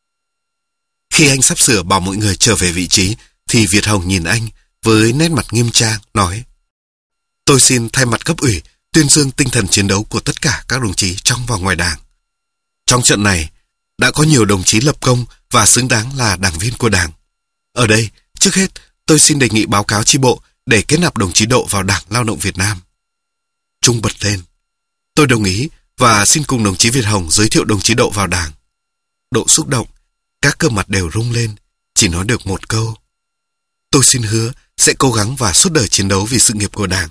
Khi anh sắp sửa bảo mọi người trở về vị trí, thì Việt Hồng nhìn anh với nét mặt nghiêm trang, nói: Tôi xin thay mặt cấp ủy tuyên dương tinh thần chiến đấu của tất cả các đồng chí trong và ngoài đảng. Trong trận này, đã có nhiều đồng chí lập công và xứng đáng là đảng viên của đảng. Ở đây, trước hết, tôi xin đề nghị báo cáo chi bộ để kết nạp đồng chí Độ vào Đảng Lao động Việt Nam. Trung bật lên. Tôi đồng ý và xin cùng đồng chí Việt Hồng giới thiệu đồng chí Độ vào đảng. Độ xúc động, các cơ mặt đều rung lên, chỉ nói được một câu: Tôi xin hứa sẽ cố gắng và suốt đời chiến đấu vì sự nghiệp của đảng.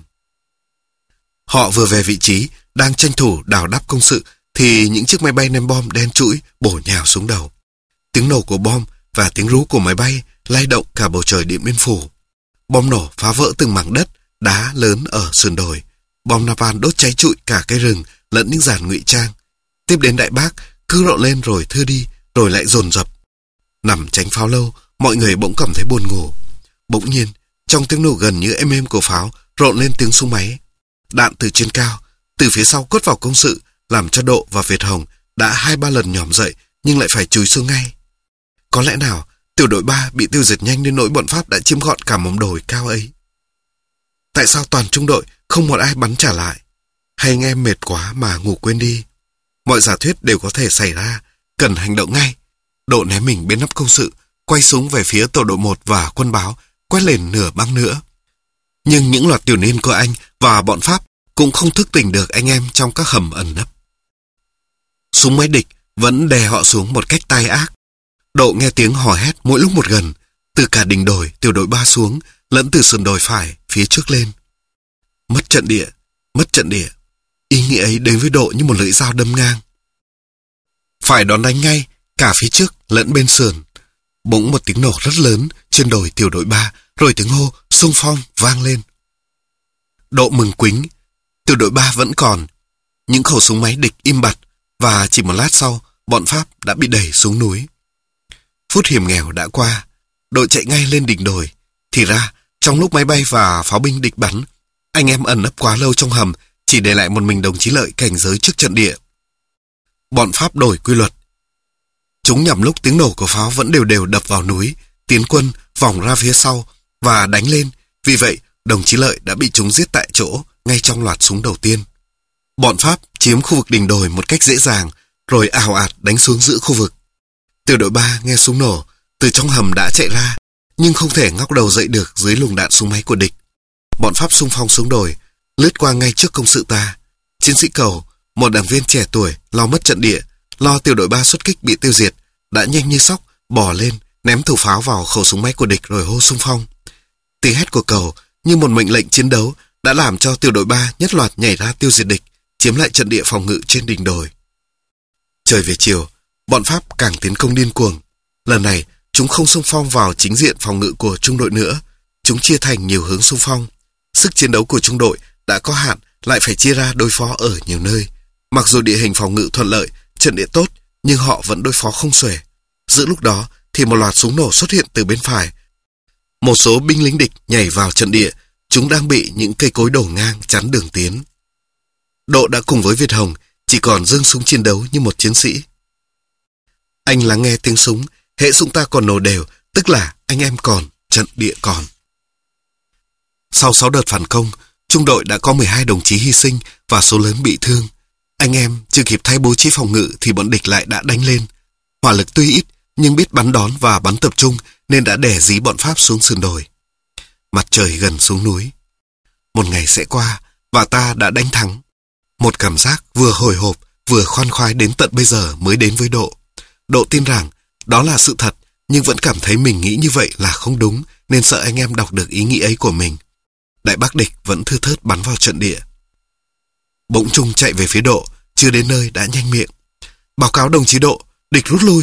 Họ vừa về vị trí, đang tranh thủ đào đắp công sự, thì những chiếc máy bay ném bom đen trũi bổ nhào xuống đầu. Tiếng nổ của bom và tiếng rú của máy bay lay động cả bầu trời Điện Biên Phủ. Bom nổ phá vỡ từng mảng đất, đá lớn ở sườn đồi. Bom napalm đốt cháy trụi cả cây rừng lẫn những giàn ngụy trang. Tiếp đến Đại Bác cứ rộn lên rồi thưa đi, rồi lại dồn dập. Nằm tránh pháo lâu, mọi người bỗng cảm thấy buồn ngủ. Bỗng nhiên, trong tiếng nổ gần như êm êm của pháo, rộn lên tiếng súng máy. Đạn từ trên cao, từ phía sau quất vào công sự, làm cho Độ và Việt Hồng đã hai ba lần nhòm dậy nhưng lại phải chúi xuống ngay. Có lẽ nào tiểu đội ba bị tiêu diệt nhanh đến nỗi bọn Pháp đã chiếm gọn cả mỏm đồi cao ấy? Tại sao toàn trung đội không một ai bắn trả lại? Hay anh em mệt quá mà ngủ quên đi? Mọi giả thuyết đều có thể xảy ra, cần hành động ngay. Độ ném mình bên nắp công sự, quay súng về phía tổ đội một và quân báo, quét lên nửa băng nữa. Nhưng những loạt tiểu niên của anh và bọn Pháp cũng không thức tỉnh được anh em trong các hầm ẩn nấp. Súng máy địch vẫn đè họ xuống một cách tai ác. Độ nghe tiếng hò hét mỗi lúc một gần, từ cả đỉnh đồi tiểu đội ba xuống, lẫn từ sườn đồi phải phía trước lên. Mất trận địa, mất trận địa. Ý nghĩa ấy đến với Độ như một lưỡi dao đâm ngang. Phải đón đánh ngay, cả phía trước lẫn bên sườn. Bỗng một tiếng nổ rất lớn trên đồi tiểu đội ba, rồi tiếng hô xung phong vang lên. Độ mừng quính, tiểu đội ba vẫn còn. Những khẩu súng máy địch im bặt, và chỉ một lát sau, bọn Pháp đã bị đẩy xuống núi. Phút hiểm nghèo đã qua, Độ chạy ngay lên đỉnh đồi. Thì ra, Trong lúc máy bay và pháo binh địch bắn, anh em ẩn nấp quá lâu trong hầm, chỉ để lại một mình đồng chí Lợi cảnh giới trước trận địa. Bọn Pháp đổi quy luật. Chúng nhằm lúc tiếng nổ của pháo vẫn đều đều đập vào núi, tiến quân vòng ra phía sau và đánh lên. Vì vậy, đồng chí Lợi đã bị chúng giết tại chỗ ngay trong loạt súng đầu tiên. Bọn Pháp chiếm khu vực đỉnh đồi một cách dễ dàng, rồi ào ạt đánh xuống giữa khu vực. Tiểu đội ba nghe súng nổ, từ trong hầm đã chạy ra, nhưng không thể ngóc đầu dậy được dưới luồng đạn súng máy của địch. Bọn Pháp xung phong xuống đồi, lướt qua ngay trước công sự ta. Chiến sĩ Cầu, một đảng viên trẻ tuổi, lo mất trận địa, lo tiểu đội ba xuất kích bị tiêu diệt, đã nhanh như sóc bò lên, ném thủ pháo vào khẩu súng máy của địch rồi hô xung phong. Tiếng hét của Cầu như một mệnh lệnh chiến đấu đã làm cho tiểu đội ba nhất loạt nhảy ra tiêu diệt địch, chiếm lại trận địa phòng ngự trên đỉnh đồi. Trời về chiều, bọn Pháp càng tiến công điên cuồng. Lần này, chúng không xung phong vào chính diện phòng ngự của trung đội nữa. Chúng chia thành nhiều hướng xung phong. Sức chiến đấu của trung đội đã có hạn, lại phải chia ra đối phó ở nhiều nơi. Mặc dù địa hình phòng ngự thuận lợi, trận địa tốt, nhưng họ vẫn đối phó không xuể. Giữa lúc đó thì một loạt súng nổ xuất hiện từ bên phải. Một số binh lính địch nhảy vào trận địa, chúng đang bị những cây cối đổ ngang chắn đường tiến. Độ đã cùng với Việt Hồng, chỉ còn giương súng chiến đấu như một chiến sĩ. Anh lắng nghe tiếng súng, hễ súng ta còn nổ đều, tức là anh em còn, trận địa còn. Sau sáu đợt phản công, trung đội đã có mười hai đồng chí hy sinh và số lớn bị thương. Anh em chưa kịp thay bố trí phòng ngự thì bọn địch lại đã đánh lên. Hỏa lực tuy ít, nhưng biết bắn đón và bắn tập trung nên đã đè dí bọn Pháp xuống sườn đồi. Mặt trời gần xuống núi. Một ngày sẽ qua và ta đã đánh thắng. Một cảm giác vừa hồi hộp vừa khoan khoái đến tận bây giờ mới đến với Độ. Độ tin rằng đó là sự thật, nhưng vẫn cảm thấy mình nghĩ như vậy là không đúng, nên sợ anh em đọc được ý nghĩ ấy của mình. Đại bác địch vẫn thưa thớt bắn vào trận địa. Bỗng Trung chạy về phía Độ, chưa đến nơi đã nhanh miệng. Báo cáo đồng chí Độ, địch rút lui.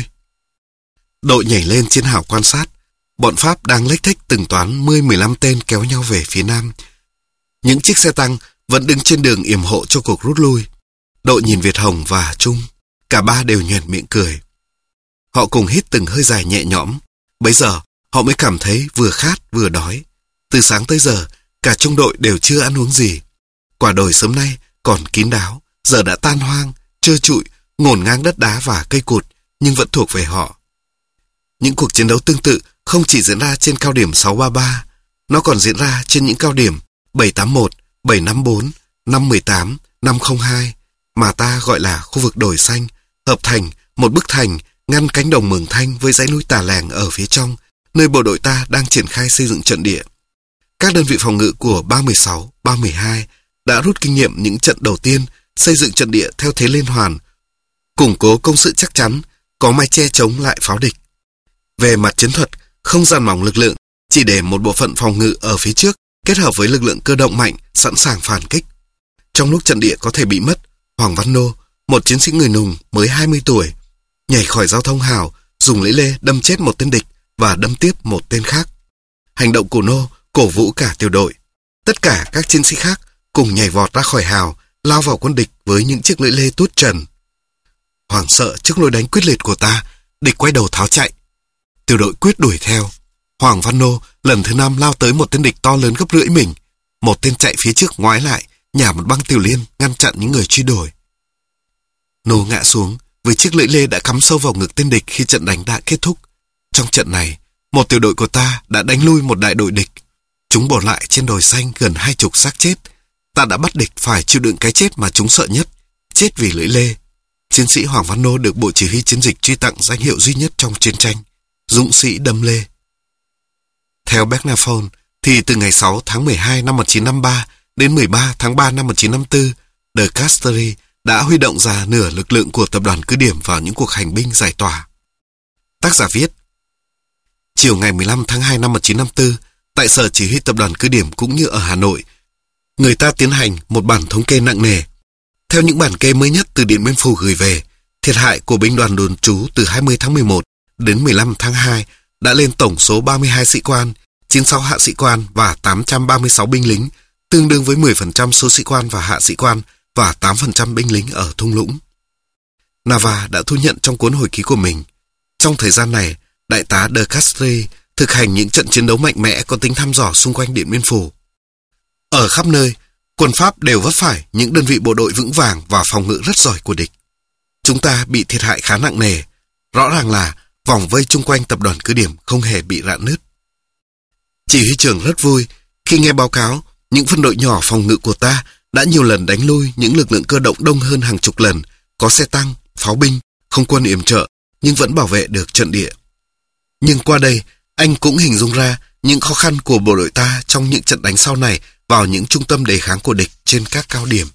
Độ nhảy lên chiến hào quan sát. Bọn Pháp đang lếch thếch từng toán mười mười lăm tên kéo nhau về phía nam. Những chiếc xe tăng vẫn đứng trên đường yểm hộ cho cuộc rút lui. Độ nhìn Việt Hồng và Trung, cả ba đều nhoẻn miệng cười. Họ cùng hít từng hơi dài nhẹ nhõm. Bấy giờ họ mới cảm thấy vừa khát vừa đói. Từ sáng tới giờ cả trung đội đều chưa ăn uống gì. Quả đồi sớm nay còn kín đáo, giờ đã tan hoang, trơ trụi, ngổn ngang đất đá và cây cụt, nhưng vẫn thuộc về họ. Những cuộc chiến đấu tương tự không chỉ diễn ra trên cao điểm sáu ba ba, nó còn diễn ra trên những cao điểm bảy tám mốt, bảy năm bốn, năm một tám, năm không hai, mà ta gọi là khu vực đồi xanh, hợp thành một bức thành ngăn cánh đồng Mường Thanh với dãy núi Tà Làng ở phía trong, nơi bộ đội ta đang triển khai xây dựng trận địa. Các đơn vị phòng ngự của ba một sáu, ba một hai đã rút kinh nghiệm những trận đầu tiên, xây dựng trận địa theo thế liên hoàn, củng cố công sự chắc chắn, có mái che chống lại pháo địch. Về mặt chiến thuật, không dàn mỏng lực lượng, chỉ để một bộ phận phòng ngự ở phía trước kết hợp với lực lượng cơ động mạnh sẵn sàng phản kích. Trong lúc trận địa có thể bị mất, Hoàng Văn Nô, một chiến sĩ người Nùng mới hai mươi tuổi, nhảy khỏi giao thông hào, dùng lưỡi lê đâm chết một tên địch và đâm tiếp một tên khác. Hành động của Nô cổ vũ cả tiểu đội. Tất cả các chiến sĩ khác cùng nhảy vọt ra khỏi hào, lao vào quân địch với những chiếc lưỡi lê tuốt trần. Hoảng sợ trước lối đánh quyết liệt của ta, địch quay đầu tháo chạy. Tiểu đội quyết đuổi theo. Hoàng Văn Nô lần thứ năm lao tới một tên địch to lớn gấp rưỡi mình. Một tên chạy phía trước ngoái lại, nhả một băng tiểu liên ngăn chặn những người truy đuổi. Nô ngã xuống với chiếc lưỡi lê đã cắm sâu vào ngực tên địch khi trận đánh đã kết thúc. Trong trận này, một tiểu đội của ta đã đánh lui một đại đội địch. Chúng bỏ lại trên đồi xanh gần hai chục xác chết. Ta đã bắt địch phải chịu đựng cái chết mà chúng sợ nhất, chết vì lưỡi lê. Chiến sĩ Hoàng Văn Nô được Bộ Chỉ huy Chiến dịch truy tặng danh hiệu duy nhất trong chiến tranh, dũng sĩ đâm lê. Theo Bernaphone, thì từ ngày sáu tháng mười hai năm một nghìn chín trăm năm mươi ba đến mười ba tháng ba năm một nghìn chín trăm năm mươi tư, De Castries đã huy động ra nửa lực lượng của tập đoàn cứ điểm vào những cuộc hành binh giải tỏa. Tác giả viết: Chiều ngày mười lăm tháng hai năm một nghìn chín trăm năm mươi tư, tại sở chỉ huy tập đoàn cứ điểm cũng như ở Hà Nội, người ta tiến hành một bản thống kê nặng nề. Theo những bản kê mới nhất từ Điện Biên Phủ gửi về, thiệt hại của binh đoàn đồn trú từ hai mươi tháng mười một đến mười lăm tháng hai đã lên tổng số ba mươi hai sĩ quan, chín mươi sáu hạ sĩ quan và tám trăm ba mươi sáu binh lính, tương đương với mười phần trăm số sĩ quan và hạ sĩ quan và tám phần trăm binh lính ở thung lũng. Nava đã thu nhận trong cuốn hồi ký của mình. Trong thời gian này, đại tá De Castries thực hành những trận chiến đấu mạnh mẽ có tính thăm dò xung quanh Điện Biên Phủ. Ở khắp nơi, quân Pháp đều vấp phải những đơn vị bộ đội vững vàng và phòng ngự rất giỏi của địch. Chúng ta bị thiệt hại khá nặng nề. Rõ ràng là vòng vây chung quanh tập đoàn cứ điểm không hề bị rạn nứt. Chỉ huy trưởng rất vui khi nghe báo cáo những phân đội nhỏ phòng ngự của ta đã nhiều lần đánh lui những lực lượng cơ động đông hơn hàng chục lần, có xe tăng, pháo binh, không quân yểm trợ, nhưng vẫn bảo vệ được trận địa. Nhưng qua đây, anh cũng hình dung ra những khó khăn của bộ đội ta trong những trận đánh sau này vào những trung tâm đề kháng của địch trên các cao điểm.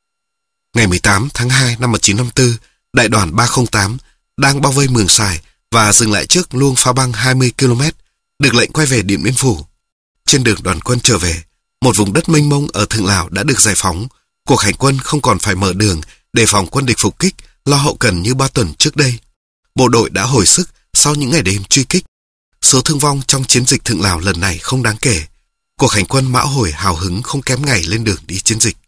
Ngày mười tám tháng hai năm một nghìn chín trăm năm mươi tư, đại đoàn ba không tám đang bao vây Mường Sài và dừng lại trước luông phá băng hai mươi ki lô mét, được lệnh quay về Điện Biên Phủ. Trên đường đoàn quân trở về, một vùng đất mênh mông ở Thượng Lào đã được giải phóng. Cuộc hành quân không còn phải mở đường để phòng quân địch phục kích, lo hậu cần như ba tuần trước đây. Bộ đội đã hồi sức sau những ngày đêm truy kích. Số thương vong trong chiến dịch Thượng Lào lần này không đáng kể. Cuộc hành quân mão hồi hào hứng không kém ngày lên đường đi chiến dịch.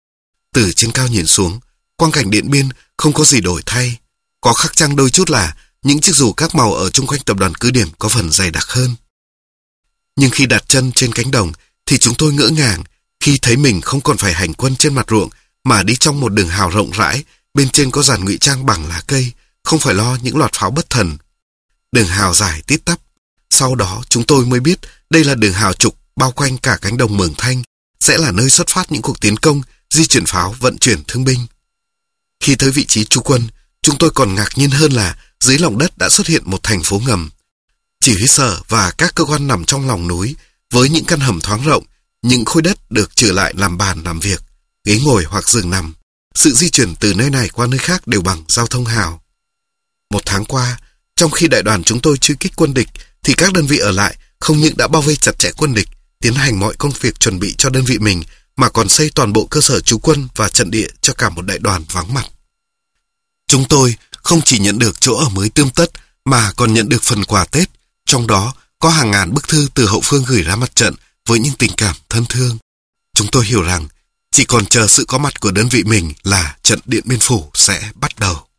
Từ trên cao nhìn xuống, quang cảnh Điện Biên không có gì đổi thay. Có khắc chăng đôi chút là những chiếc dù các màu ở chung quanh tập đoàn cứ điểm có phần dày đặc hơn. Nhưng khi đặt chân trên cánh đồng thì chúng tôi ngỡ ngàng khi thấy mình không còn phải hành quân trên mặt ruộng mà đi trong một đường hào rộng rãi, bên trên có dàn ngụy trang bằng lá cây, không phải lo những loạt pháo bất thần. Đường hào dài tít tắp. Sau đó chúng tôi mới biết đây là đường hào trục bao quanh cả cánh đồng Mường Thanh, sẽ là nơi xuất phát những cuộc tiến công, di chuyển pháo, vận chuyển thương binh. Khi tới vị trí trú quân, chúng tôi còn ngạc nhiên hơn là dưới lòng đất đã xuất hiện một thành phố ngầm. Chỉ huy sở và các cơ quan nằm trong lòng núi, với những căn hầm thoáng rộng, những khối đất được trở lại làm bàn làm việc, ghế ngồi hoặc giường nằm. Sự di chuyển từ nơi này qua nơi khác đều bằng giao thông hào. Một tháng qua, trong khi đại đoàn chúng tôi truy kích quân địch, thì các đơn vị ở lại không những đã bao vây chặt chẽ quân địch, tiến hành mọi công việc chuẩn bị cho đơn vị mình, mà còn xây toàn bộ cơ sở trú quân và trận địa cho cả một đại đoàn vắng mặt. Chúng tôi không chỉ nhận được chỗ ở mới tươm tất, mà còn nhận được phần quà Tết, trong đó có hàng ngàn bức thư từ hậu phương gửi ra mặt trận với những tình cảm thân thương. Chúng tôi hiểu rằng chỉ còn chờ sự có mặt của đơn vị mình là trận Điện Biên Phủ sẽ bắt đầu.